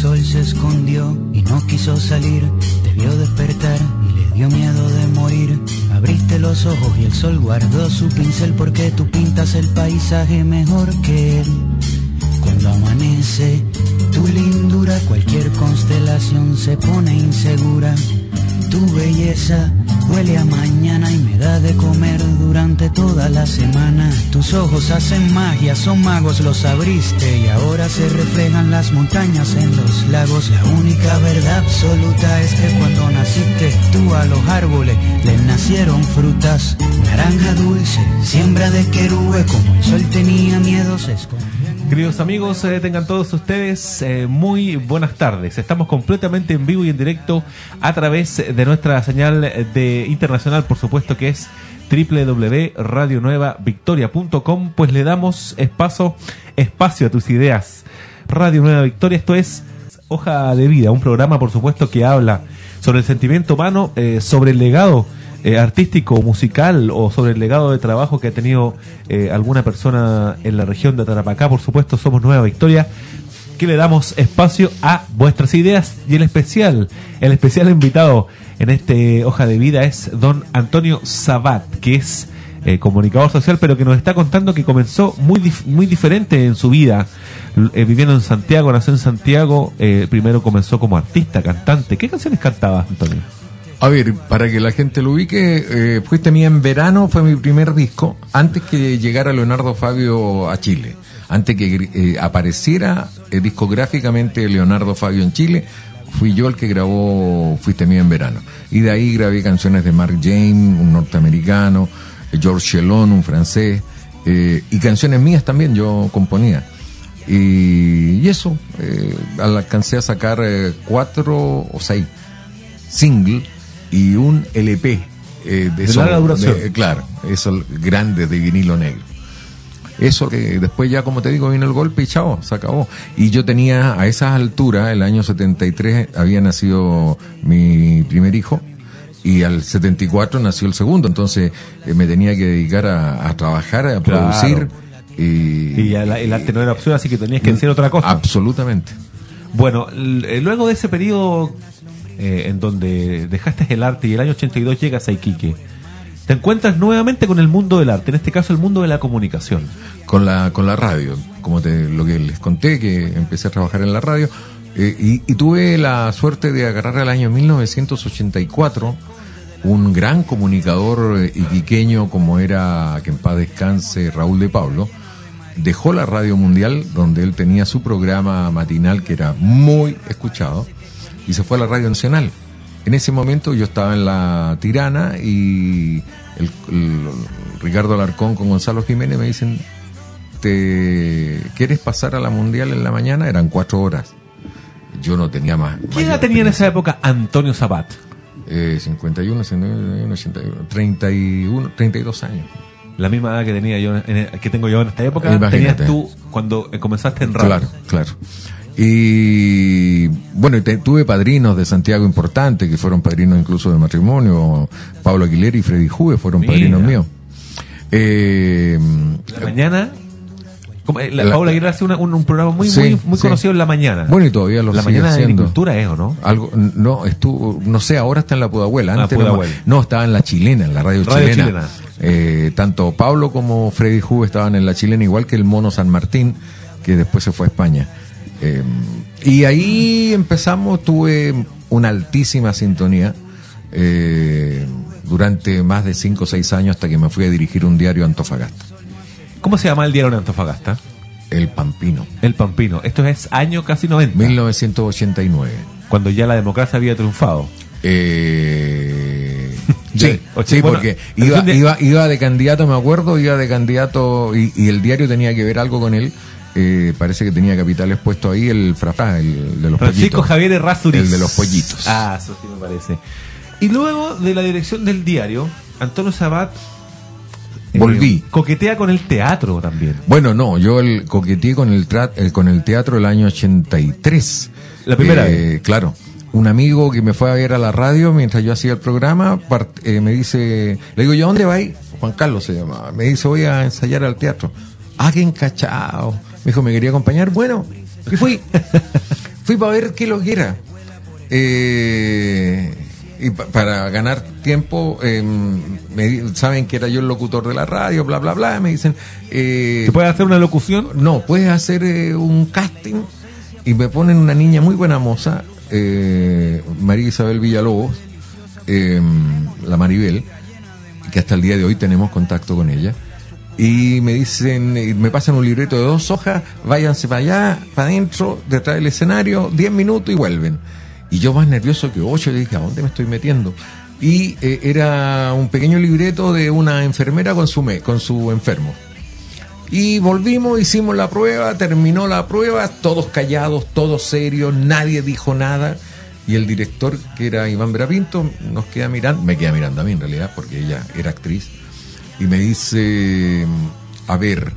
sol se escondió y no quiso salir. Te vio despertar y le dio miedo de morir. Abriste los ojos y el sol guardó su pincel, porque tú pintas el paisaje mejor que él. Cuando amanece tu lindura, cualquier constelación se pone insegura. Tu belleza huele a mañana y me da de comer durante toda la semana. Tus ojos hacen magia, son magos, los abriste y ahora se reflejan las montañas en los lagos. La única verdad absoluta es que cuando naciste tú a los árboles les nacieron frutas. Naranja dulce, siembra de querube, como el sol tenía miedo se escondió. Queridos amigos, tengan todos ustedes muy buenas tardes. Estamos completamente en vivo y en directo a través de nuestra señal de internacional, por supuesto, que es www.radionuevavictoria.com. Pues le damos espacio a tus ideas. Radio Nueva Victoria, esto es Hoja de Vida, un programa, por supuesto, que habla sobre el sentimiento humano, sobre el legado artístico, musical, o sobre el legado de trabajo que ha tenido alguna persona en la región de Tarapacá. Por supuesto, somos Nueva Victoria, que le damos espacio a vuestras ideas, y el especial invitado en este Hoja de Vida es don Antonio Sabat, que es comunicador social, pero que nos está contando que comenzó muy diferente en su vida, viviendo en Santiago. Nació en Santiago, primero comenzó como artista, cantante. ¿Qué canciones cantabas, Antonio? A ver, para que la gente lo ubique, Fuiste Mía en Verano fue mi primer disco, antes que llegara Leonardo Fabio a Chile. Antes que apareciera discográficamente Leonardo Fabio en Chile, fui yo el que grabó Fuiste Mía en Verano. Y de ahí grabé canciones de Mark James, un norteamericano, George Chelon, un francés, y canciones mías también yo componía. Y eso, alcancé a sacar 4 o 6 singles y un LP de larga duración. Claro, eso grande de vinilo negro. Eso que después ya, como te digo, vino el golpe y chao, se acabó. Y yo tenía a esas alturas, el año 73 había nacido mi primer hijo, y al 74 nació el segundo, entonces me tenía que dedicar a trabajar, a producir. Y el arte no era opción, así que tenías que hacer otra cosa. Absolutamente. Bueno, luego de ese periodo en donde dejaste el arte y el año 82 llegas a Iquique, te encuentras nuevamente con el mundo del arte, en este caso el mundo de la comunicación. Con la radio, como lo que les conté, que empecé a trabajar en la radio, y tuve la suerte de agarrar el año 1984 un gran comunicador iquiqueño como era, que en paz descanse, Raúl de Pablo. Dejó la Radio Mundial, donde él tenía su programa matinal que era muy escuchado, y se fue a la Radio Nacional. En ese momento yo estaba en La Tirana y el Ricardo Alarcón con Gonzalo Jiménez me dicen: ¿te quieres pasar a la Mundial en la mañana? Eran 4 horas. Yo no tenía más. ¿Qué edad tenía en esa época Antonio Sabat? 51, 81, 81, 31, 32 años. La misma edad que tenía yo, que tengo yo en esta época. Imagínate. Tenías tú cuando comenzaste en radio. Claro. Y bueno, tuve padrinos de Santiago importantes, que fueron padrinos incluso de matrimonio. Pablo Aguilera y Freddy Juve fueron padrinos míos. La mañana, Paula Aguilera hace un programa muy conocido en la mañana. Bueno, y todavía lo la sigue mañana haciendo. De agricultura es, ¿o no? Algo, no sé, ahora está en la Pudahuela. Antes Pudahuela. no, estaba en la Chilena, en la radio chilena. Tanto Pablo como Freddy Juve estaban en la Chilena, igual que el Mono San Martín, que después se fue a España. Y ahí empezamos, tuve una altísima sintonía durante más de 5 o 6 años, hasta que me fui a dirigir un diario a Antofagasta. ¿Cómo se llama el diario de Antofagasta? El Pampino. El Pampino. Esto es año casi 90. 1989. Cuando ya la democracia había triunfado. Sí, porque iba de candidato, me acuerdo, y el diario tenía que ver algo con él. Parece que tenía capitales puestos ahí, el Frafá, el de los Francisco pollitos. Javier Errázuriz. El de los pollitos. Eso sí me parece. Y luego de la dirección del diario, Antonio Sabat volví. Coquetea con el teatro también. Bueno, no, yo coqueteé con el teatro el año 83. La primera vez. Claro. Un amigo que me fue a ver a la radio mientras yo hacía el programa, me dice, le digo, ¿yo a dónde va ahí? Juan Carlos se llamaba. Me dice, voy a ensayar al teatro. Qué encachado. Me dijo, ¿me quería acompañar? Bueno, y fui. Fui para ver qué lo que era. Y para ganar tiempo, saben que era yo el locutor de la radio, bla, bla, bla. Me dicen... ¿Se puede hacer una locución? No, puedes hacer un casting. Y me ponen una niña muy buena moza, María Isabel Villalobos, la Maribel, que hasta el día de hoy tenemos contacto con ella. Y me dicen, me pasan un libreto de 2 hojas, váyanse para allá, para adentro, detrás del escenario, 10 minutos y vuelven. Y yo más nervioso que 8, dije, ¿a dónde me estoy metiendo? Y era un pequeño libreto de una enfermera con su enfermo. Y volvimos, hicimos la prueba, terminó la prueba, todos callados, todos serios, nadie dijo nada. Y el director, que era Iván Verapinto, me queda mirando a mí en realidad, porque ella era actriz, y me dice, a ver,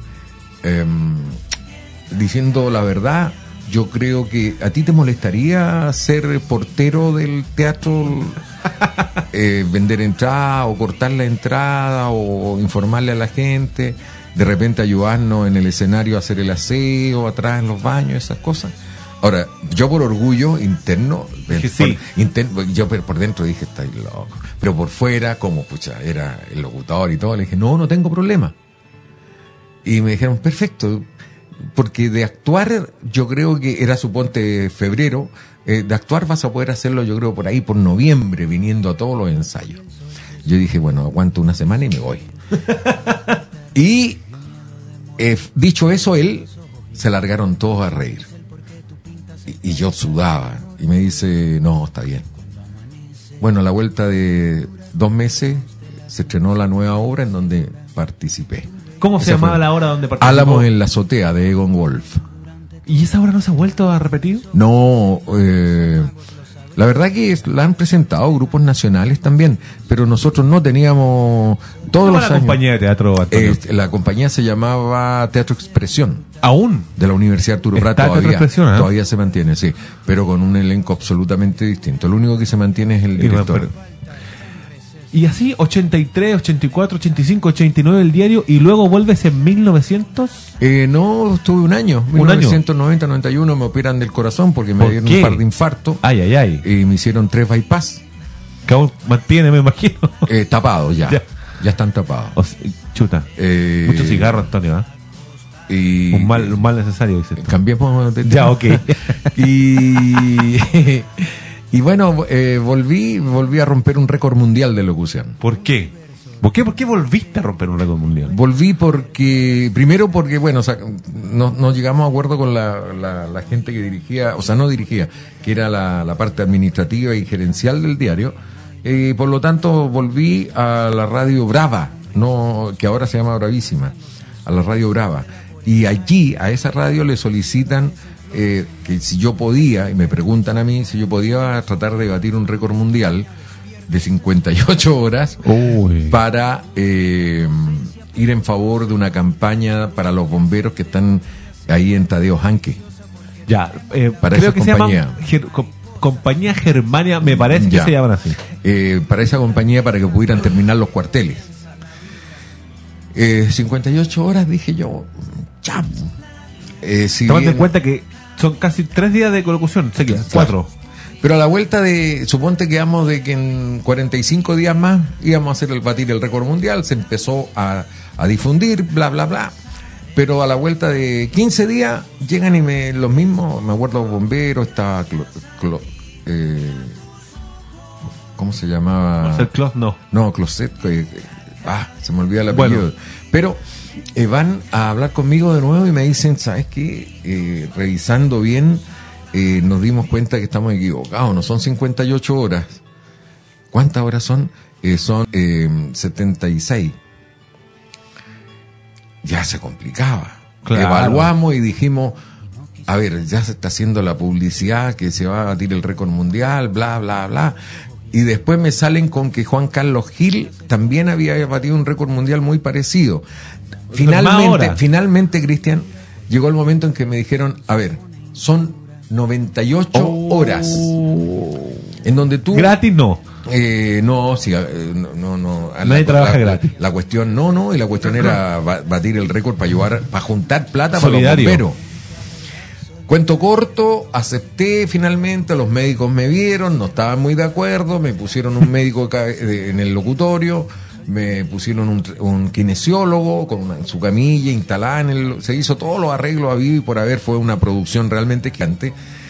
diciendo la verdad, yo creo que a ti te molestaría ser portero del teatro, vender entrada o cortar la entrada o informarle a la gente, de repente ayudarnos en el escenario a hacer el aseo, atrás en los baños, esas cosas. Ahora, yo por orgullo interno, yo por dentro dije, estáis loco, pero por fuera, como pucha, era el locutor y todo, le dije, no tengo problema. Y me dijeron, perfecto, porque de actuar, yo creo que era, suponte, febrero, de actuar vas a poder hacerlo, yo creo, por ahí, por noviembre, viniendo a todos los ensayos. Yo dije, bueno, aguanto una semana y me voy. Y, dicho eso, se largaron todos a reír. Y yo sudaba, y me dice, no, está bien. Bueno, a la vuelta de 2 meses, se estrenó la nueva obra en donde participé. ¿Cómo se llamaba la obra donde participó? Álamos en la azotea, de Egon Wolf. ¿Y esa obra no se ha vuelto a repetir? No, la verdad que la han presentado grupos nacionales también, pero nosotros no teníamos todos los años. ¿La compañía de teatro, Antonio? La compañía se llamaba Teatro Expresión. ¿Aún? De la Universidad Arturo Prat todavía se mantiene, sí, pero con un elenco absolutamente distinto. Lo único que se mantiene es el director. Y así, 83, 84, 85, 89 el diario, y luego vuelves en 1900... no, estuve un año. 1990, 91 me operan del corazón porque me dieron un par de infartos. Ay. Y me hicieron 3 bypass. Que aún mantiene, me imagino. Tapados ya están tapados. Chuta. Mucho cigarro, Antonio, Y un mal necesario, dice. Cambiemos de tema. Ya, ok. Y bueno, volví a romper un récord mundial de locución. ¿Por qué? ¿Por qué volviste a romper un récord mundial? Volví porque, bueno, o sea, no llegamos a acuerdo con la gente que dirigía, o sea, no dirigía, que era la parte administrativa y gerencial del diario. Por lo tanto, volví a la Radio Brava, que ahora se llama Bravísima, a la Radio Brava. Y allí, a esa radio le solicitan que si yo podía, y me preguntan a mí si yo podía tratar de batir un récord mundial de 58 horas para ir en favor de una campaña para los bomberos que están ahí en Tadeo Janque. Ya, para creo esa que compañía. Se llama Compañía Germania, me parece que se llaman así. Para esa compañía, para que pudieran terminar los cuarteles. 58 horas, dije yo, chap. Tomando en cuenta que son casi 3 días de colocución, sé que 4. Pero a la vuelta suponte quedamos de que en 45 días más íbamos a batir el récord mundial, se empezó a difundir, bla, bla, bla. Pero a la vuelta de 15 días llegan y los mismos, me acuerdo, bomberos, estaba ¿cómo se llamaba? Closet Clos, no. No, Closet, se me olvida el apellido. Bueno. Pero van a hablar conmigo de nuevo y me dicen, ¿sabes qué? Revisando bien, nos dimos cuenta que estamos equivocados, no son 58 horas. ¿Cuántas horas son? Son 76. Ya se complicaba. Claro. Evaluamos y dijimos, a ver, ya se está haciendo la publicidad que se va a batir el récord mundial, bla, bla, bla. Y después me salen con que Juan Carlos Gil también había batido un récord mundial muy parecido. Finalmente, Cristian, llegó el momento en que me dijeron, a ver, son 98 horas. En donde tú... Gratis no. No. Nadie trabaja gratis. La cuestión, y la cuestión era batir el récord para juntar plata solidario. Para los bomberos. Cuento corto, acepté finalmente, los médicos me vieron, no estaban muy de acuerdo, me pusieron un médico en el locutorio, me pusieron un kinesiólogo con su camilla instalada se hizo todos los arreglos habidos y por haber, fue una producción realmente gigante.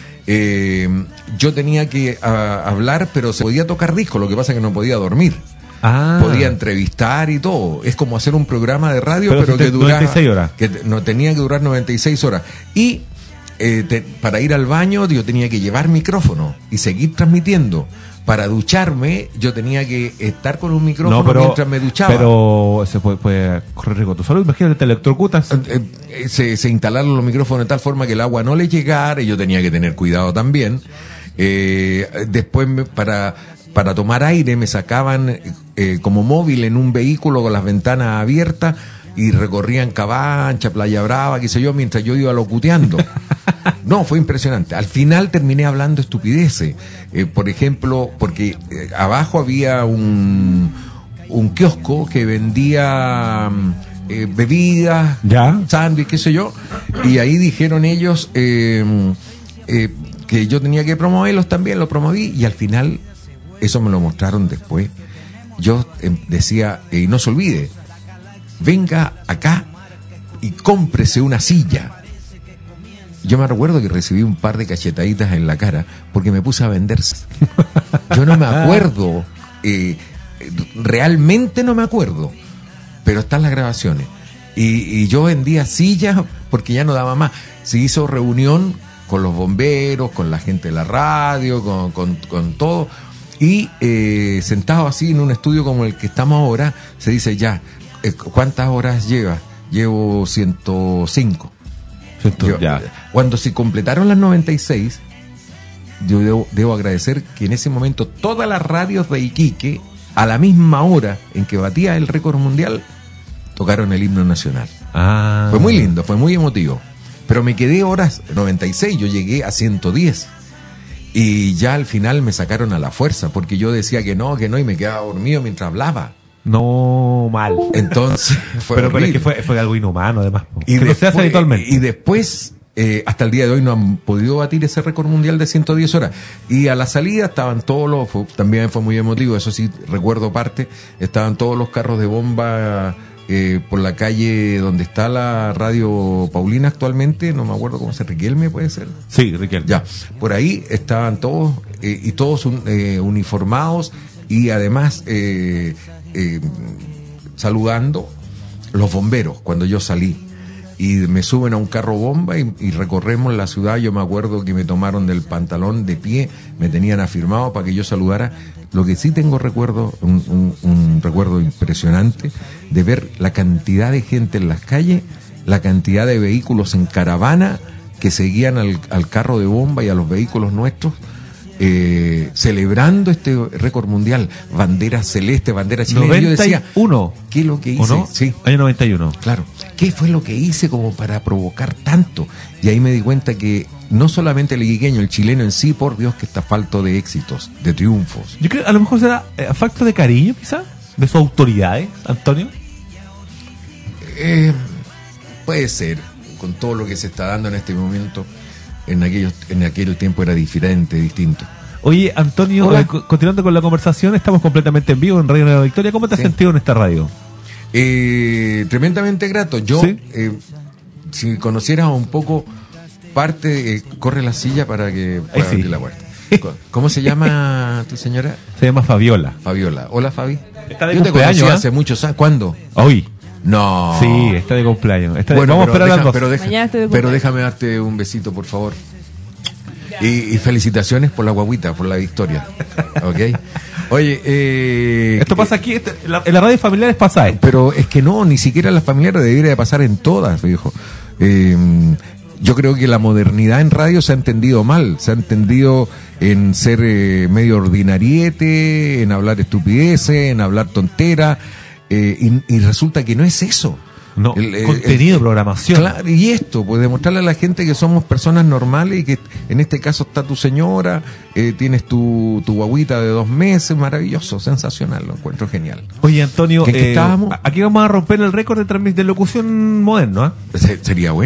Yo tenía que hablar, pero se podía tocar disco, lo que pasa es que no podía dormir. Podía entrevistar y todo. Es como hacer un programa de radio, pero que duraba 96 horas. Que no tenía que durar 96 horas. Y para ir al baño yo tenía que llevar micrófono y seguir transmitiendo. Para ducharme yo tenía que estar con un micrófono mientras me duchaba. Pero se puede correr riesgo tu salud. Imagínate, te electrocutas. Se instalaron los micrófonos de tal forma que el agua no le llegara y yo tenía que tener cuidado también. Después para tomar aire me sacaban como móvil en un vehículo con las ventanas abiertas y recorrían Cabancha, Playa Brava, qué sé yo, mientras yo iba locuteando. No, fue impresionante. Al final terminé hablando estupideces. Por ejemplo, porque abajo había un kiosco que vendía bebidas, sándwich, qué sé yo, y ahí dijeron ellos que yo tenía que promoverlos también, lo promoví, y al final, eso me lo mostraron después, yo decía, y no se olvide, venga acá y cómprese una silla. Yo me recuerdo que recibí un par de cachetaditas en la cara porque me puse a venderse. Yo no me acuerdo, realmente no me acuerdo, pero están las grabaciones. Y yo vendía sillas porque ya no daba más. Se hizo reunión con los bomberos, con la gente de la radio, con todo. Y sentado así en un estudio como el que estamos ahora, se dice ya, ¿cuántas horas llevas? Llevo 105. Cuando se completaron las 96, yo debo agradecer que en ese momento todas las radios de Iquique, a la misma hora en que batía el récord mundial, tocaron el himno nacional. Fue muy lindo, fue muy emotivo. Pero me quedé horas, 96, yo llegué a 110. Y ya al final me sacaron a la fuerza, porque yo decía que no, y me quedaba dormido mientras hablaba. No, mal. Entonces, pero es que fue algo inhumano, además. Y que después, no se hace habitualmente. Y después, hasta el día de hoy, no han podido batir ese récord mundial de 110 horas. Y a la salida estaban también fue muy emotivo, eso sí, recuerdo parte, estaban todos los carros de bomba por la calle donde está la radio Paulina actualmente, no me acuerdo cómo se llama, Riquelme puede ser. Sí, Riquelme. Ya, por ahí estaban todos, y todos uniformados, y además saludando los bomberos cuando yo salí. Y me suben a un carro bomba y recorremos la ciudad. Yo me acuerdo que me tomaron del pantalón de pie, me tenían afirmado para que yo saludara. Lo que sí tengo recuerdo, un recuerdo impresionante de ver la cantidad de gente en las calles, la cantidad de vehículos en caravana que seguían al carro de bomba y a los vehículos nuestros, celebrando este récord mundial, bandera celeste, bandera chilena. 91. Yo decía, ¿qué es lo que hice? ¿No? Sí. Año 91. Claro. ¿Qué fue lo que hice como para provocar tanto? Y ahí me di cuenta que no solamente el iquiqueño, el chileno en sí, por Dios, que está falto de éxitos, de triunfos. Yo creo que a lo mejor será falta de cariño, quizás, de sus autoridades, Antonio. Puede ser, con todo lo que se está dando en este momento. En aquel tiempo era diferente, distinto. Oye, Antonio, continuando con la conversación, estamos completamente en vivo en Radio Nueva Victoria. ¿Cómo te has sentido en esta radio? Tremendamente grato. Yo, ¿sí? Si conocieras un poco parte, corre la silla para que pueda abrir la puerta. ¿Cómo se llama tu señora? Se llama Fabiola. Fabiola. Hola, Fabi. Está de Yo te cumpleaños, conocí hace muchos años. ¿Cuándo? Hoy. No. Sí, está de cumpleaños. Bueno, vamos a esperar a las 2. Pero déjame darte un besito, por favor. Y felicitaciones por la guaguita, por la victoria. ¿Ok? Oye, esto pasa aquí, en la radio familiares pasa esto. Pero es que no, ni siquiera en las familiares, debería de pasar en todas, viejo. Yo creo que la modernidad en radio se ha entendido mal, se ha entendido en ser medio ordinariete, en hablar estupideces, en hablar tontera, y resulta que no es eso. No, contenido, programación. Claro, y esto, pues demostrarle a la gente que somos personas normales y que en este caso está tu señora, tienes tu guaguita de 2 meses, maravilloso, sensacional, lo encuentro genial. Oye, Antonio, ¿En qué estábamos? Aquí vamos a romper el récord de locución moderno, Sería bueno.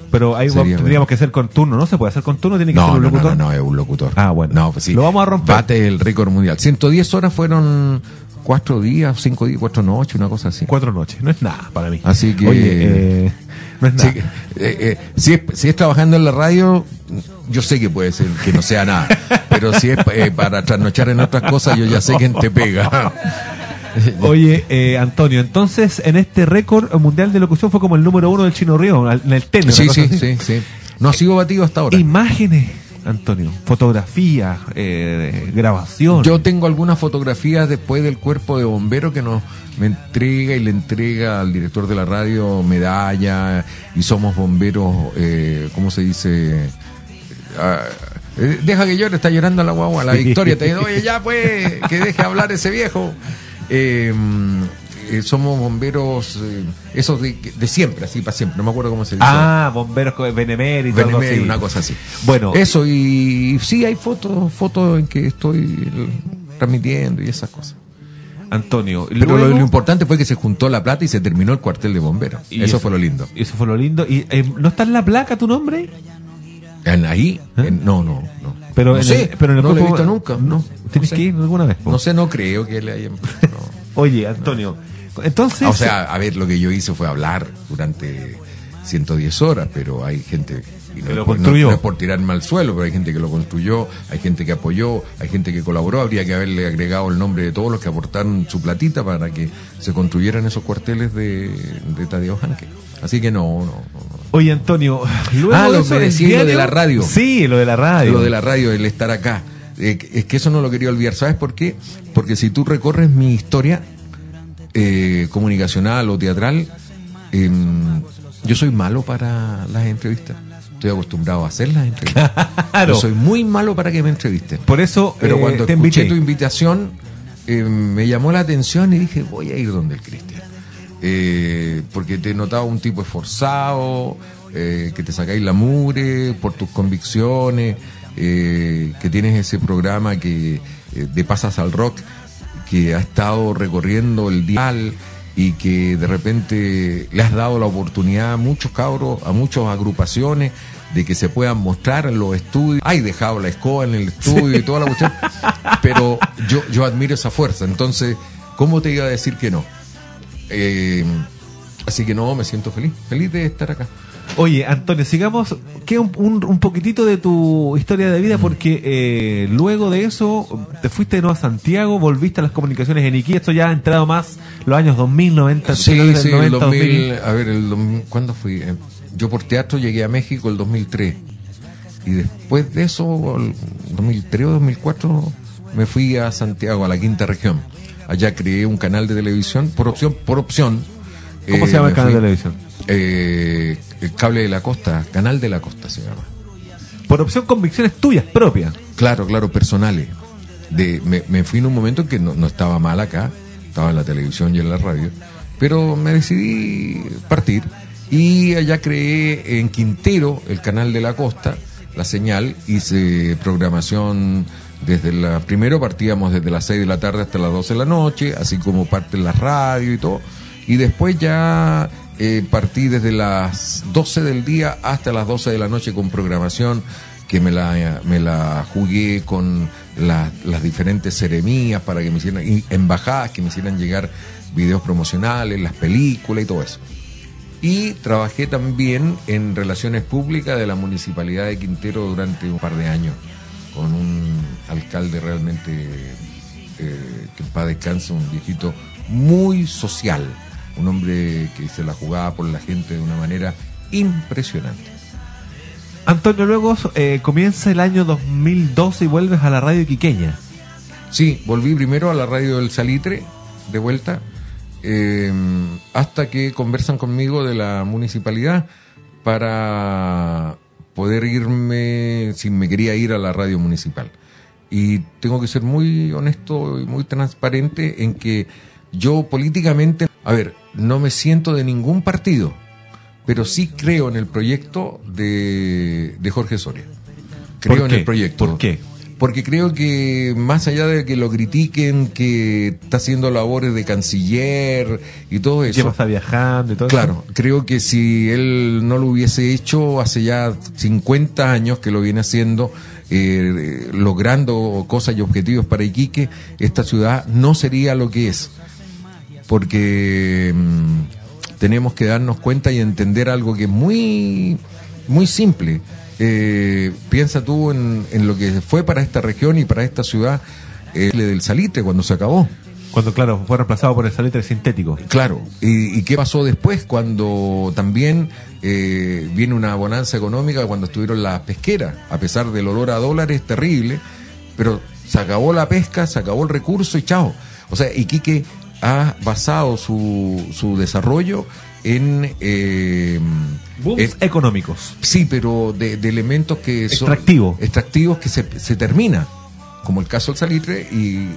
Pero ahí Sería tendríamos que hacer con turno. ¿No se puede hacer con turno? ¿Tiene que ser un locutor? No, es un locutor. Ah, bueno. No, pues sí. Lo vamos a romper. Bate el récord mundial. 110 horas fueron 4 días, 5 días, 4 noches, una cosa así. 4 noches. No es nada para mí. Así que... Oye, no es nada. Si es trabajando en la radio, yo sé que puede ser que no sea nada. Pero si es para trasnochar en otras cosas, yo ya sé quién te pega. Oye, Antonio, entonces en este récord mundial de locución fue como el número 1 del Chino Río, en el tenis. Sí. No ha sido batido hasta ahora. Imágenes, Antonio, fotografías, grabación. Yo tengo algunas fotografías después del cuerpo de bomberos que me entrega y le entrega al director de la radio medalla, y somos bomberos, ¿cómo se dice? Deja que llore, está llorando la guagua, la Victoria, te dice, oye, ya pues, que deje hablar ese viejo. Somos bomberos, esos de siempre, así para siempre, no me acuerdo cómo se dice. Bomberos beneméritos, Benemérito, una cosa así. Bueno, eso, y sí hay fotos en que estoy transmitiendo y esas cosas. Antonio, pero luego, lo importante fue que se juntó la plata y se terminó el cuartel de bomberos. Y eso fue lo lindo. Eso fue lo lindo. ¿Y no está en la placa tu nombre? ¿Ahí? No. Pero no sé, pero en el no lo he cuerpo, visto nunca. No, ¿Tienes que ir alguna vez? No sé, no creo que le hayan... Oye, Antonio, entonces... O sea, a ver, lo que yo hice fue hablar durante 110 horas, pero hay gente... Y no, no es por tirarme al suelo, pero hay gente que lo construyó, hay gente que apoyó, hay gente que colaboró. Habría que haberle agregado el nombre de todos los que aportaron su platita para que se construyeran esos cuarteles de Tadeo Hanke. Así que no. Oye, Antonio, luego lo que decía, lo de la radio. Sí, lo de la radio. Lo de la radio, el estar acá. Es que eso no lo quería olvidar. ¿Sabes por qué? Porque si tú recorres mi historia comunicacional o teatral, yo soy malo para las entrevistas. Estoy acostumbrado a hacer las entrevistas. Claro. Yo soy muy malo para que me entrevisten. Por eso, pero cuando te escuché invité. tu invitación, me llamó la atención y dije, voy a ir donde el Cristian. Porque te he notado un tipo esforzado, que te sacáis la mugre por tus convicciones, que tienes ese programa que de Pasas al Rock, que ha estado recorriendo el dial y que de repente le has dado la oportunidad a muchos cabros, a muchas agrupaciones, de que se puedan mostrar en los estudios. Hay dejado la escoba en el estudio y toda la cuestión, pero yo admiro esa fuerza. Entonces, ¿cómo te iba a decir que no? Así que no, me siento feliz de estar acá. Oye, Antonio, sigamos un poquitito de tu historia de vida, porque luego de eso te fuiste de nuevo a Santiago, volviste a las comunicaciones en Iquique. Esto ya ha entrado más los años 2000, 90. Sí, 90, el 2000, 2000. a ver, ¿cuándo fui? Yo por teatro llegué a México el 2003 y después de eso, el 2003 o 2004, me fui a Santiago, a la quinta región. Allá creé un canal de televisión por opción. ¿Cómo se llama el canal de televisión? El Cable de la Costa, Canal de la Costa se llama. Por opción, convicciones tuyas propias. Claro, personales. Me fui en un momento en que no estaba mal acá, estaba en la televisión y en la radio, pero me decidí partir y allá creé en Quintero el Canal de la Costa, La Señal. Hice programación primero partíamos desde las 6 de la tarde hasta las 12 de la noche, así como parte en la radio y todo, y después ya partí desde las 12 del día hasta las 12 de la noche con programación que me la jugué con las diferentes seremías para que me hicieran, embajadas que me hicieran llegar videos promocionales, las películas y todo eso. Y trabajé también en relaciones públicas de la Municipalidad de Quintero durante un par de años, con un alcalde realmente, que en paz descanse, un viejito muy social, un hombre que se la jugaba por la gente de una manera impresionante. Antonio, luego comienza el año 2012 y vuelves a la radio iquiqueña. Sí, volví primero a la radio del Salitre, de vuelta, hasta que conversan conmigo de la municipalidad para poder irme, si me quería ir a la radio municipal. Y tengo que ser muy honesto y muy transparente en que yo políticamente, no me siento de ningún partido, pero sí creo en el proyecto de Jorge Soria. Creo en el proyecto. ¿Por qué? porque creo que más allá de que lo critiquen, que está haciendo labores de canciller y todo eso. Lleva, está viajando y todo claro, eso. creo que si él no lo hubiese hecho hace ya 50 años que lo viene haciendo, logrando cosas y objetivos para Iquique, esta ciudad no sería lo que es. Porque tenemos que darnos cuenta y entender algo que es muy, muy simple. Piensa tú en lo que fue para esta región y para esta ciudad del salitre cuando se acabó. Cuando, claro, fue reemplazado por el salitre sintético. Claro, ¿y qué pasó después cuando también viene una bonanza económica cuando estuvieron las pesqueras? A pesar del olor a dólares terrible, pero se acabó la pesca, se acabó el recurso y chao. O sea, Iquique ha basado su desarrollo en booms económicos. Sí, pero de elementos que son extractivos que se termina, como el caso del salitre y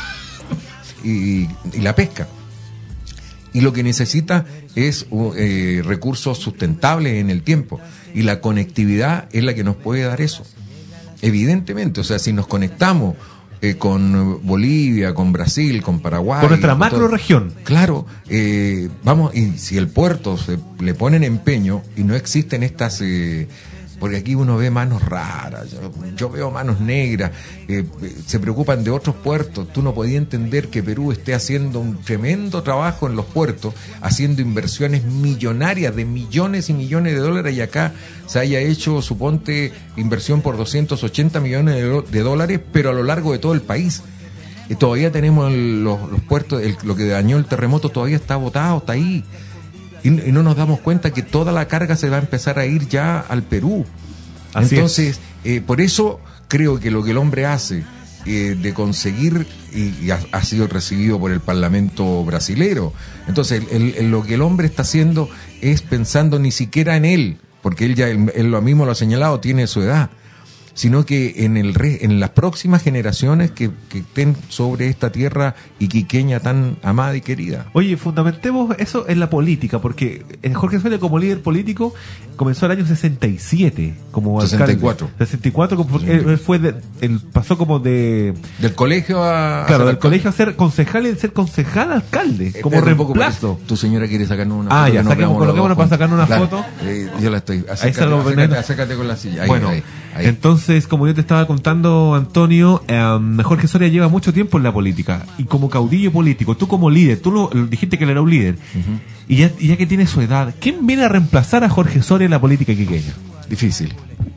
la pesca. Y lo que necesita es recursos sustentables en el tiempo, y la conectividad es la que nos puede dar eso, evidentemente. O sea, si nos conectamos con Bolivia, con Brasil, con Paraguay, con nuestra macro región, claro, vamos, y si el puerto le ponen empeño y no existen estas porque aquí uno ve manos raras, yo veo manos negras, se preocupan de otros puertos. Tú no podías entender que Perú esté haciendo un tremendo trabajo en los puertos, haciendo inversiones millonarias de millones y millones de dólares, y acá se haya hecho, suponte, inversión por 280 millones de dólares, pero a lo largo de todo el país. Todavía tenemos los puertos, lo que dañó el terremoto todavía está botado, está ahí. Y no nos damos cuenta que toda la carga se va a empezar a ir ya al Perú. Así entonces, por eso creo que lo que el hombre hace de conseguir, y ha sido recibido por el Parlamento brasilero. Entonces, lo que el hombre está haciendo es pensando ni siquiera en él, porque él lo mismo lo ha señalado, tiene su edad, sino que en las próximas generaciones que estén sobre esta tierra iquiqueña tan amada y querida. Oye, fundamentemos eso en la política, porque Jorge Soria, como líder político, comenzó el año 67 como 64. Alcalde. 64, como él pasó como del colegio a... Claro, del colegio a ser concejal y de ser concejal a alcalde, como reemplazo. Tu señora quiere sacarnos una foto. Ya, coloquémonos para sacarnos una foto. Yo la estoy... Acércate con la silla. Bueno, ahí. Entonces, como yo te estaba contando, Antonio, Jorge Soria lleva mucho tiempo en la política, y como caudillo político, tú como líder, tú dijiste que él era un líder, y ya que tiene su edad, ¿quién viene a reemplazar a Jorge Soria en la política iquiqueña? Difícil.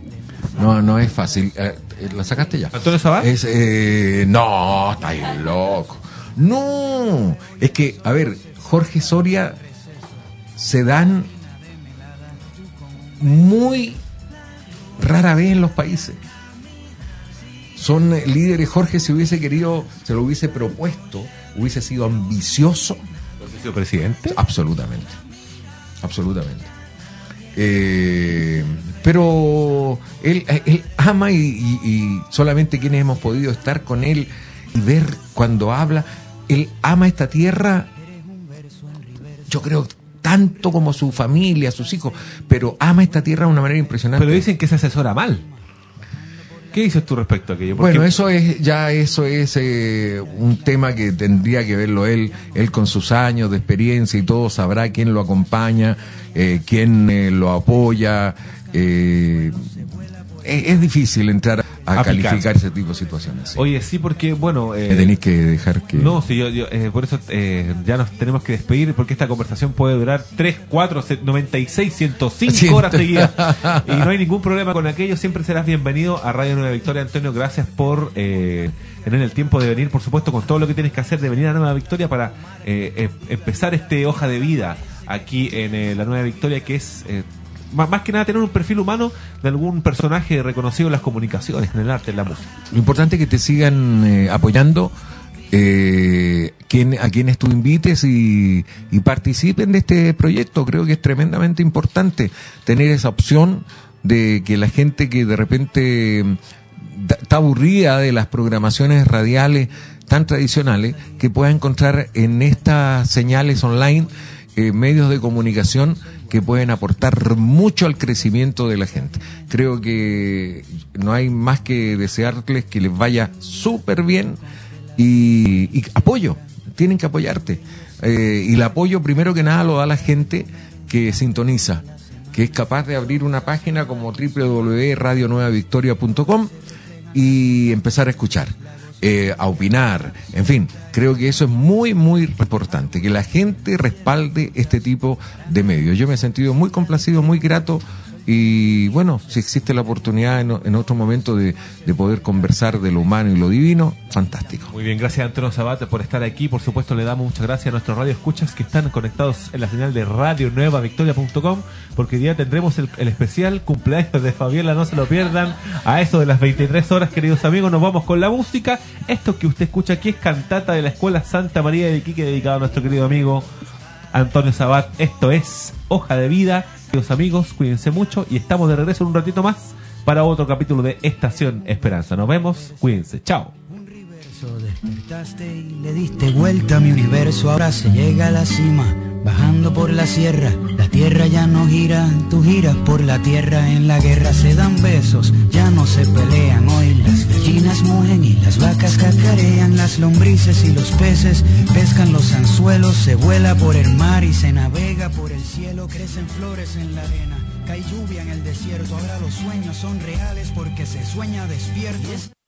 No es fácil. ¿La sacaste ya? ¿Antonio Sabat? No, estáis loco. No, es que, a ver, Jorge Soria se dan muy rara vez en los países. Son líderes. Jorge, si hubiese querido, se lo hubiese propuesto, hubiese sido ambicioso. ¿Hubiese sido presidente? Absolutamente. Pero él ama, y solamente quienes hemos podido estar con él y ver cuando habla, él ama esta tierra, yo creo, tanto como su familia, sus hijos, pero ama esta tierra de una manera impresionante. Pero dicen que se asesora mal. ¿Qué dices tú respecto a aquello? Porque... Bueno, eso es un tema que tendría que verlo él con sus años de experiencia y todo, sabrá quién lo acompaña, quién lo apoya. Es difícil entrar a calificar ese tipo de situaciones. Sí. Oye, sí, porque, bueno... me tenéis que dejar que... No, sí, yo por eso ya nos tenemos que despedir, porque esta conversación puede durar 3, 4, 96, 105 horas seguidas. Y no hay ningún problema con aquello. Siempre serás bienvenido a Radio Nueva Victoria. Antonio, gracias por tener el tiempo de venir, por supuesto, con todo lo que tienes que hacer, de venir a Nueva Victoria para empezar este hoja de vida aquí en la Nueva Victoria, que es... más que nada tener un perfil humano de algún personaje reconocido en las comunicaciones, en el arte, en la música. Lo importante es que te sigan apoyando, a quienes tú invites y participen de este proyecto. Creo que es tremendamente importante tener esa opción de que la gente que de repente está aburrida de las programaciones radiales tan tradicionales, que pueda encontrar en estas señales online medios de comunicación que pueden aportar mucho al crecimiento de la gente. Creo que no hay más que desearles que les vaya súper bien y apoyo, tienen que apoyarte. Y el apoyo primero que nada lo da la gente que sintoniza, que es capaz de abrir una página como www.radionuevavictoria.com y empezar a escuchar, a opinar, en fin, creo que eso es muy, muy importante, que la gente respalde este tipo de medios. Yo me he sentido muy complacido, muy grato, y bueno, si existe la oportunidad en otro momento de poder conversar de lo humano y lo divino, fantástico. Muy bien, gracias Antonio Sabat por estar aquí. Por supuesto le damos muchas gracias a nuestros radioescuchas que están conectados en la señal de radionuevavictoria.com, porque hoy día tendremos el especial cumpleaños de Fabiola, no se lo pierdan. A eso de las 23 horas, queridos amigos, nos vamos con la música. Esto que usted escucha aquí es cantata de la Escuela Santa María de Iquique, dedicado a nuestro querido amigo Antonio Sabat. Esto es Hoja de Vida. Queridos amigos, cuídense mucho y estamos de regreso en un ratito más para otro capítulo de Estación Esperanza. Nos vemos, cuídense, chao. Despertaste y le diste vuelta a mi universo, ahora se llega a la cima, bajando por la sierra, la tierra ya no gira, tú giras por la tierra, en la guerra se dan besos, ya no se pelean, hoy las gallinas mugen y las vacas cacarean, las lombrices y los peces pescan los anzuelos, se vuela por el mar y se navega por el cielo, crecen flores en la arena, cae lluvia en el desierto, ahora los sueños son reales porque se sueña despierto.